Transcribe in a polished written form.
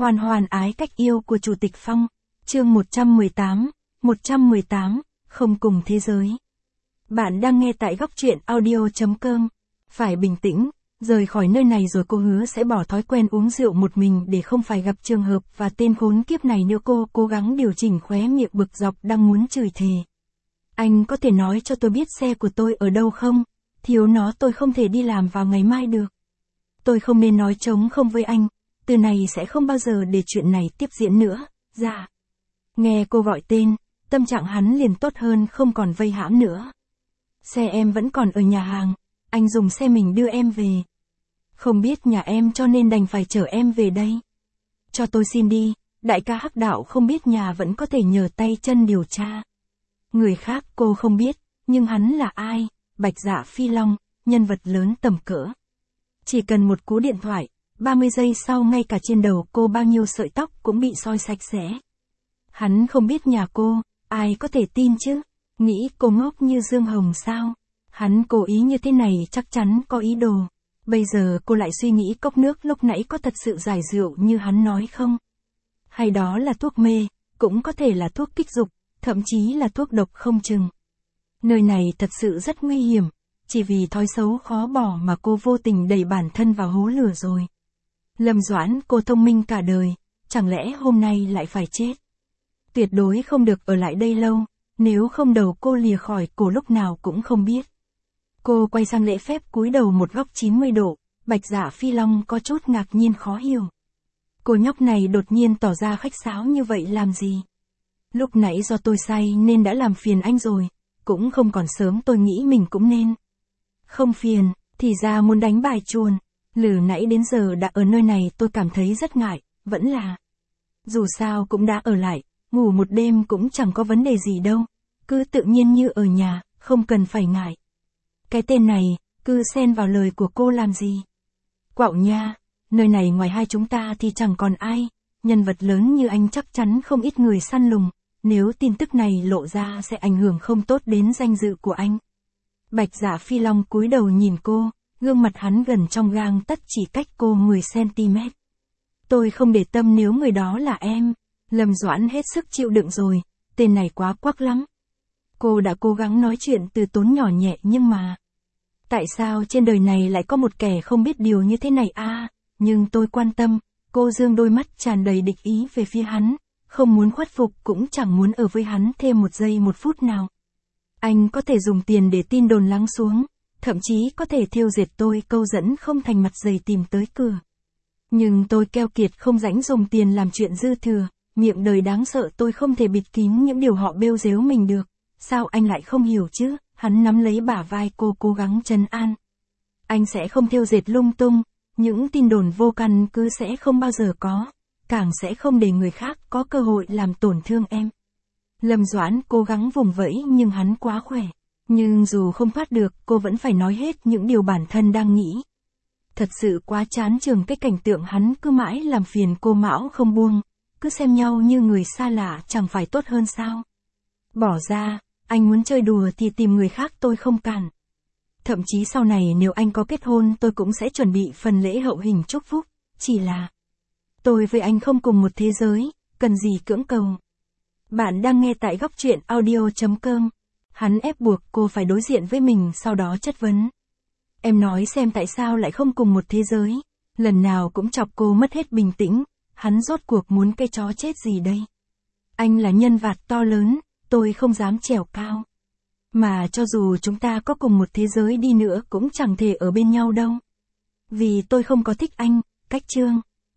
Hoàn hoàn ái cách yêu của Chủ tịch Phong, chương 118, không cùng thế giới. Bạn đang nghe tại góc truyện audio.com. Phải bình tĩnh, rời khỏi nơi này rồi cô hứa sẽ bỏ thói quen uống rượu một mình để không phải gặp trường hợp và tên khốn kiếp này nữa. Cô cố gắng điều chỉnh khóe miệng bực dọc đang muốn chửi thề. Anh có thể nói cho tôi biết xe của tôi ở đâu không? Thiếu nó tôi không thể đi làm vào ngày mai được. Tôi không nên nói trống không với anh. Từ này sẽ không bao giờ để chuyện này tiếp diễn nữa. Dạ. Nghe cô gọi tên, tâm trạng hắn liền tốt hơn, không còn vây hãm nữa. Xe em vẫn còn ở nhà hàng, anh dùng xe mình đưa em về. Không biết nhà em cho nên đành phải chở em về đây. Cho tôi xin đi, đại ca Hắc Đạo không biết nhà vẫn có thể nhờ tay chân điều tra. Người khác cô không biết, nhưng hắn là ai? Bạch Dạ Phi Long, nhân vật lớn tầm cỡ. Chỉ cần một cú điện thoại, 30 giây sau ngay cả trên đầu cô bao nhiêu sợi tóc cũng bị xoi sạch sẽ. Hắn không biết nhà cô, ai có thể tin chứ? Nghĩ cô ngốc như Dương Hồng sao? Hắn cố ý như thế này chắc chắn có ý đồ. Bây giờ cô lại suy nghĩ cốc nước lúc nãy có thật sự giải rượu như hắn nói không? Hay đó là thuốc mê, cũng có thể là thuốc kích dục, thậm chí là thuốc độc không chừng. Nơi này thật sự rất nguy hiểm, chỉ vì thói xấu khó bỏ mà cô vô tình đẩy bản thân vào hố lửa rồi. Lâm Doãn, cô thông minh cả đời, chẳng lẽ hôm nay lại phải chết? Tuyệt đối không được ở lại đây lâu, nếu không đầu cô lìa khỏi cổ lúc nào cũng không biết. Cô quay sang lễ phép cúi đầu một góc 90 độ, Bạch Dạ Phi Long có chút ngạc nhiên khó hiểu. Cô nhóc này đột nhiên tỏ ra khách sáo như vậy làm gì? Lúc nãy do tôi say nên đã làm phiền anh rồi, cũng không còn sớm, tôi nghĩ mình cũng nên. Không phiền, thì ra muốn đánh bài chuồn. Lử nãy đến giờ đã ở nơi này tôi cảm thấy rất ngại, vẫn là. Dù sao cũng đã ở lại, ngủ một đêm cũng chẳng có vấn đề gì đâu. Cứ tự nhiên như ở nhà, không cần phải ngại. Cái tên này, cứ xen vào lời của cô làm gì? Quạo nha, nơi này ngoài hai chúng ta thì chẳng còn ai. Nhân vật lớn như anh chắc chắn không ít người săn lùng. Nếu tin tức này lộ ra sẽ ảnh hưởng không tốt đến danh dự của anh. Bạch Dạ Phi Long cúi đầu nhìn cô, gương mặt hắn gần trong gang tấc chỉ cách cô 10cm. Tôi không để tâm nếu người đó là em. Lâm Doãn hết sức chịu đựng rồi, tên này quá quắc lắm. Cô đã cố gắng nói chuyện từ tốn nhỏ nhẹ nhưng mà. Tại sao trên đời này lại có một kẻ không biết điều như thế này à? Nhưng tôi quan tâm, cô dương đôi mắt tràn đầy địch ý về phía hắn, không muốn khuất phục cũng chẳng muốn ở với hắn thêm một giây một phút nào. Anh có thể dùng tiền để tin đồn lắng xuống, thậm chí có thể thêu dệt tôi câu dẫn không thành mặt dày tìm tới cửa. Nhưng tôi keo kiệt không rảnh dùng tiền làm chuyện dư thừa, miệng đời đáng sợ tôi không thể bịt kín những điều họ bêu dếu mình được. Sao anh lại không hiểu chứ? Hắn nắm lấy bả vai cô cố gắng trấn an. Anh sẽ không thêu dệt lung tung, những tin đồn vô căn cứ sẽ không bao giờ có, càng sẽ không để người khác có cơ hội làm tổn thương em. Lâm Doãn cố gắng vùng vẫy nhưng hắn quá khỏe. Nhưng dù không thoát được, cô vẫn phải nói hết những điều bản thân đang nghĩ. Thật sự quá chán chường cái cảnh tượng hắn cứ mãi làm phiền cô mão không buông, cứ xem nhau như người xa lạ chẳng phải tốt hơn sao? Bỏ ra, anh muốn chơi đùa thì tìm người khác tôi không cản. Thậm chí sau này nếu anh có kết hôn tôi cũng sẽ chuẩn bị phần lễ hậu hình chúc phúc, chỉ là tôi với anh không cùng một thế giới, cần gì cưỡng cầu. Bạn đang nghe tại góc truyện audio.com. Hắn ép buộc cô phải đối diện với mình sau đó chất vấn. Em nói xem tại sao lại không cùng một thế giới. Lần nào cũng chọc cô mất hết bình tĩnh. Hắn rốt cuộc muốn cái chó chết gì đây? Anh là nhân vật to lớn, tôi không dám trèo cao. Mà cho dù chúng ta có cùng một thế giới đi nữa cũng chẳng thể ở bên nhau đâu. Vì tôi không có thích anh, cách chương.